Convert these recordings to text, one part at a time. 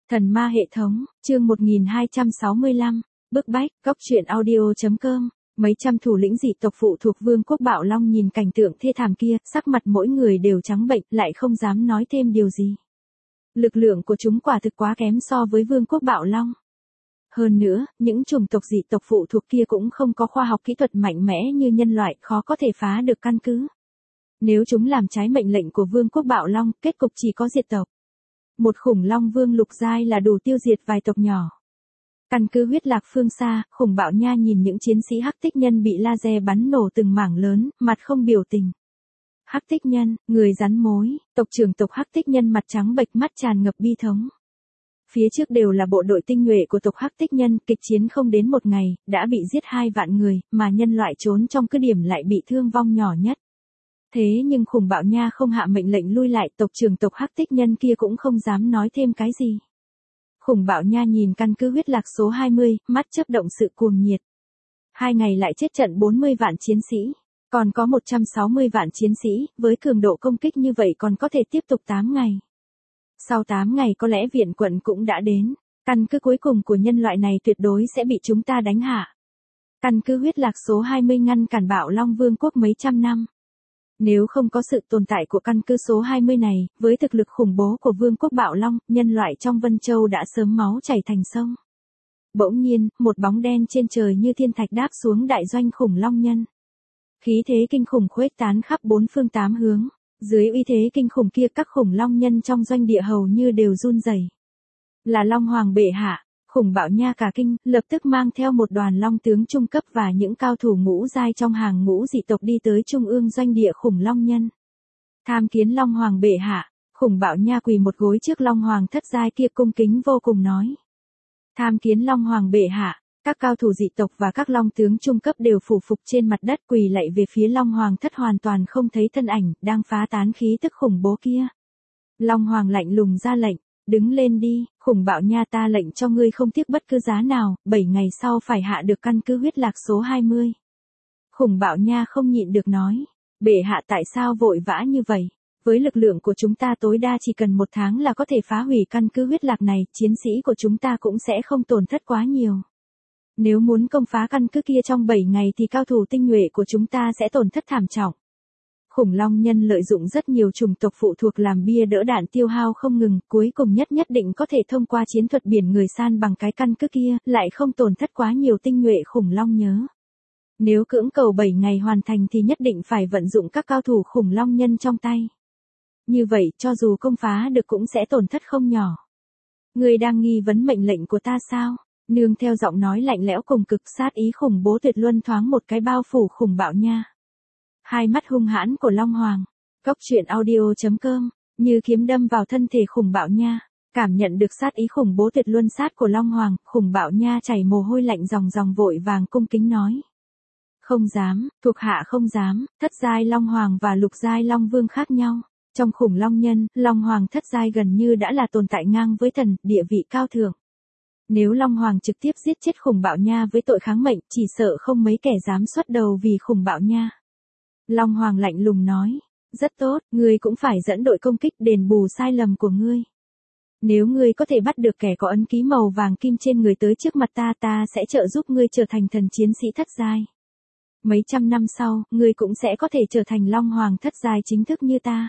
Thần ma hệ thống, chương 1265, bức bách, góc truyện audio.com. Mấy trăm thủ lĩnh dị tộc phụ thuộc Vương quốc Bạo Long nhìn cảnh tượng thê thảm kia, sắc mặt mỗi người đều trắng bệch, lại không dám nói thêm điều gì. Lực lượng của chúng quả thực quá kém so với Vương quốc Bạo Long. Hơn nữa, những chủng tộc dị tộc phụ thuộc kia cũng không có khoa học kỹ thuật mạnh mẽ như nhân loại, khó có thể phá được căn cứ. Nếu chúng làm trái mệnh lệnh của Vương quốc Bạo Long, kết cục chỉ có diệt tộc. Một khủng long vương lục giai là đủ tiêu diệt vài tộc nhỏ. Căn cứ huyết lạc phương xa, khủng bạo nha nhìn những chiến sĩ hắc tích nhân bị laser bắn nổ từng mảng lớn, mặt không biểu tình. Hắc tích nhân, người rắn mối, tộc trưởng tộc hắc tích nhân mặt trắng bệch, mắt tràn ngập bi thống. Phía trước đều là bộ đội tinh nhuệ của tộc hắc tích nhân, kịch chiến không đến một ngày, đã bị giết 2 vạn người, mà nhân loại trốn trong cứ điểm lại bị thương vong nhỏ nhất. Thế nhưng khủng bạo nha không hạ mệnh lệnh lui lại, tộc trưởng tộc hắc tích nhân kia cũng không dám nói thêm cái gì. Khủng bạo nha nhìn căn cứ huyết lạc số 20, mắt chớp động sự cuồng nhiệt. 2 ngày lại chết trận 40 vạn chiến sĩ, còn có 160 vạn chiến sĩ, với cường độ công kích như vậy còn có thể tiếp tục 8 ngày. Sau 8 ngày có lẽ viện quận cũng đã đến, căn cứ cuối cùng của nhân loại này tuyệt đối sẽ bị chúng ta đánh hạ. Căn cứ huyết lạc số 20 ngăn cản Bạo Long Vương quốc mấy trăm năm. Nếu không có sự tồn tại của căn cứ số 20 này, với thực lực khủng bố của Vương quốc Bạo Long, nhân loại trong Vân Châu đã sớm máu chảy thành sông. Bỗng nhiên, một bóng đen trên trời như thiên thạch đáp xuống đại doanh khủng long nhân. Khí thế kinh khủng khuếch tán khắp 4 phương 8 hướng. Dưới uy thế kinh khủng kia, các khủng long nhân trong doanh địa hầu như đều run rẩy. Là Long Hoàng bệ hạ. Khủng bạo nha cả kinh, lập tức mang theo một đoàn long tướng trung cấp và những cao thủ ngũ giai trong hàng ngũ dị tộc đi tới trung ương doanh địa khủng long nhân. Tham kiến Long Hoàng bệ hạ. Khủng bạo nha quỳ một gối trước Long Hoàng thất giai kia, cung kính vô cùng nói. Tham kiến Long Hoàng bệ hạ. Các cao thủ dị tộc và các long tướng trung cấp đều phủ phục trên mặt đất quỳ lạy về phía Long Hoàng thất, hoàn toàn không thấy thân ảnh đang phá tán khí tức khủng bố kia. Long Hoàng lạnh lùng ra lệnh. Đứng lên đi, khủng bạo nha, ta lệnh cho ngươi không tiếc bất cứ giá nào, 7 ngày sau phải hạ được căn cứ huyết lạc số 20. Khủng bạo nha không nhịn được nói, bệ hạ tại sao vội vã như vậy? Với lực lượng của chúng ta tối đa chỉ cần 1 tháng là có thể phá hủy căn cứ huyết lạc này, chiến sĩ của chúng ta cũng sẽ không tổn thất quá nhiều. Nếu muốn công phá căn cứ kia trong 7 ngày thì cao thủ tinh nhuệ của chúng ta sẽ tổn thất thảm trọng. Khủng long nhân lợi dụng rất nhiều chủng tộc phụ thuộc làm bia đỡ đạn tiêu hao không ngừng, cuối cùng nhất định có thể thông qua chiến thuật biển người san bằng cái căn cứ kia, lại không tổn thất quá nhiều tinh nhuệ khủng long nhớ. Nếu cưỡng cầu 7 ngày hoàn thành thì nhất định phải vận dụng các cao thủ khủng long nhân trong tay. Như vậy, cho dù công phá được cũng sẽ tổn thất không nhỏ. Người đang nghi vấn mệnh lệnh của ta sao? Nương theo giọng nói lạnh lẽo cùng cực sát ý khủng bố tuyệt luân thoáng một cái bao phủ khủng bạo nha. Hai mắt hung hãn của Long Hoàng. Góc truyện audio.com, như kiếm đâm vào thân thể khủng bạo nha. Cảm nhận được sát ý khủng bố tuyệt luân sát của Long Hoàng, khủng bạo nha chảy mồ hôi lạnh ròng ròng, vội vàng cung kính nói. Không dám, thuộc hạ không dám. Thất giai Long Hoàng và lục giai Long Vương khác nhau. Trong khủng long nhân, Long Hoàng thất giai gần như đã là tồn tại ngang với thần, địa vị cao thượng. Nếu Long Hoàng trực tiếp giết chết khủng bạo nha với tội kháng mệnh, chỉ sợ không mấy kẻ dám xuất đầu vì khủng bạo nha. Long Hoàng lạnh lùng nói, rất tốt, ngươi cũng phải dẫn đội công kích đền bù sai lầm của ngươi. Nếu ngươi có thể bắt được kẻ có ấn ký màu vàng kim trên người tới trước mặt ta, ta sẽ trợ giúp ngươi trở thành thần chiến sĩ thất giai. Mấy trăm năm sau, ngươi cũng sẽ có thể trở thành Long Hoàng thất giai chính thức như ta.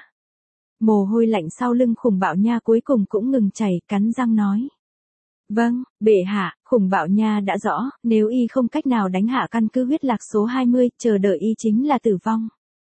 Mồ hôi lạnh sau lưng khủng bạo nha cuối cùng cũng ngừng chảy, cắn răng nói. Vâng, bệ hạ, khủng bạo nha đã rõ, nếu y không cách nào đánh hạ căn cứ huyết lạc số 20, chờ đợi y chính là tử vong.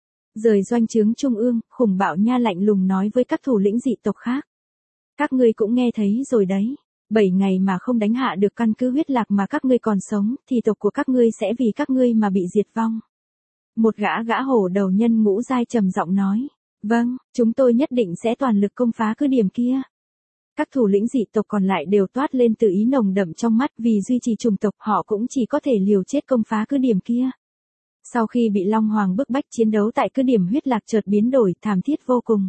Rời doanh trướng trung ương, khủng bạo nha lạnh lùng nói với các thủ lĩnh dị tộc khác. Các ngươi cũng nghe thấy rồi đấy, 7 ngày mà không đánh hạ được căn cứ huyết lạc mà các ngươi còn sống, thì tộc của các ngươi sẽ vì các ngươi mà bị diệt vong. Một gã hổ đầu nhân ngũ giai trầm giọng nói, vâng, chúng tôi nhất định sẽ toàn lực công phá cứ điểm kia. Các thủ lĩnh dị tộc còn lại đều toát lên tự ý nồng đậm trong mắt, vì duy trì chủng tộc họ cũng chỉ có thể liều chết công phá cứ điểm kia. Sau khi bị Long Hoàng bức bách, chiến đấu tại cứ điểm huyết lạc chợt biến đổi thảm thiết vô cùng.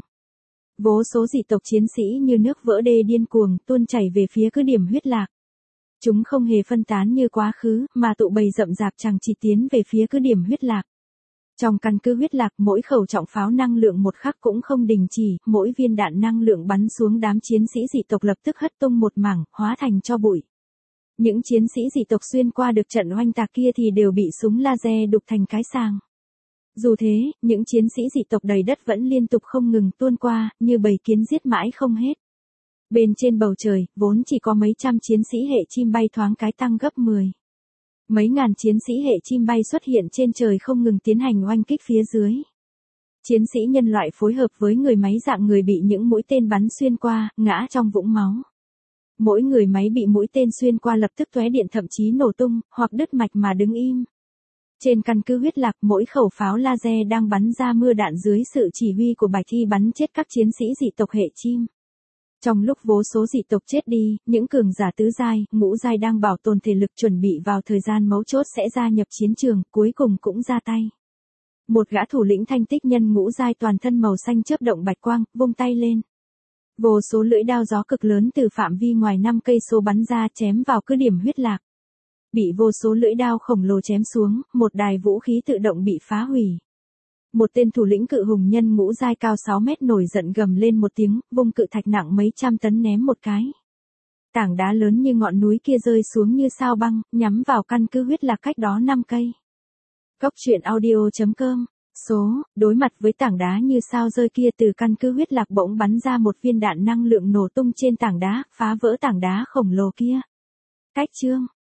Vô số dị tộc chiến sĩ như nước vỡ đê điên cuồng tuôn chảy về phía cứ điểm huyết lạc. Chúng không hề phân tán như quá khứ, mà tụ bầy rậm rạp chằng chịt tiến về phía cứ điểm huyết lạc. Trong căn cứ huyết lạc, mỗi khẩu trọng pháo năng lượng một khắc cũng không đình chỉ, mỗi viên đạn năng lượng bắn xuống đám chiến sĩ dị tộc lập tức hất tung một mảng, hóa thành tro bụi. Những chiến sĩ dị tộc xuyên qua được trận oanh tạc kia thì đều bị súng laser đục thành cái sàng. Dù thế, những chiến sĩ dị tộc đầy đất vẫn liên tục không ngừng tuôn qua, như bầy kiến giết mãi không hết. Bên trên bầu trời, vốn chỉ có mấy trăm chiến sĩ hệ chim bay thoáng cái tăng gấp 10. Mấy ngàn chiến sĩ hệ chim bay xuất hiện trên trời không ngừng tiến hành oanh kích phía dưới. Chiến sĩ nhân loại phối hợp với người máy dạng người bị những mũi tên bắn xuyên qua, ngã trong vũng máu. Mỗi người máy bị mũi tên xuyên qua lập tức tóe điện thậm chí nổ tung, hoặc đứt mạch mà đứng im. Trên căn cứ huyết lạc, mỗi khẩu pháo laser đang bắn ra mưa đạn dưới sự chỉ huy của Bạch Thi bắn chết các chiến sĩ dị tộc hệ chim. Trong lúc vô số dị tộc chết đi, những cường giả tứ giai, ngũ giai đang bảo tồn thể lực chuẩn bị vào thời gian mấu chốt sẽ gia nhập chiến trường, cuối cùng cũng ra tay. Một gã thủ lĩnh thanh tích nhân ngũ giai toàn thân màu xanh chớp động bạch quang, vung tay lên. Vô số lưỡi đao gió cực lớn từ phạm vi ngoài 5 cây số bắn ra chém vào cứ điểm huyết lạc. Bị vô số lưỡi đao khổng lồ chém xuống, một đài vũ khí tự động bị phá hủy. Một tên thủ lĩnh cự hùng nhân ngũ giai cao 6 mét nổi giận gầm lên một tiếng, vung cự thạch nặng mấy trăm tấn ném một cái. Tảng đá lớn như ngọn núi kia rơi xuống như sao băng, nhắm vào căn cứ huyết lạc cách đó 5 cây. Góc truyện audio.com. Đối mặt với tảng đá như sao rơi kia, từ căn cứ huyết lạc bỗng bắn ra một viên đạn năng lượng nổ tung trên tảng đá, phá vỡ tảng đá khổng lồ kia. Cách chương.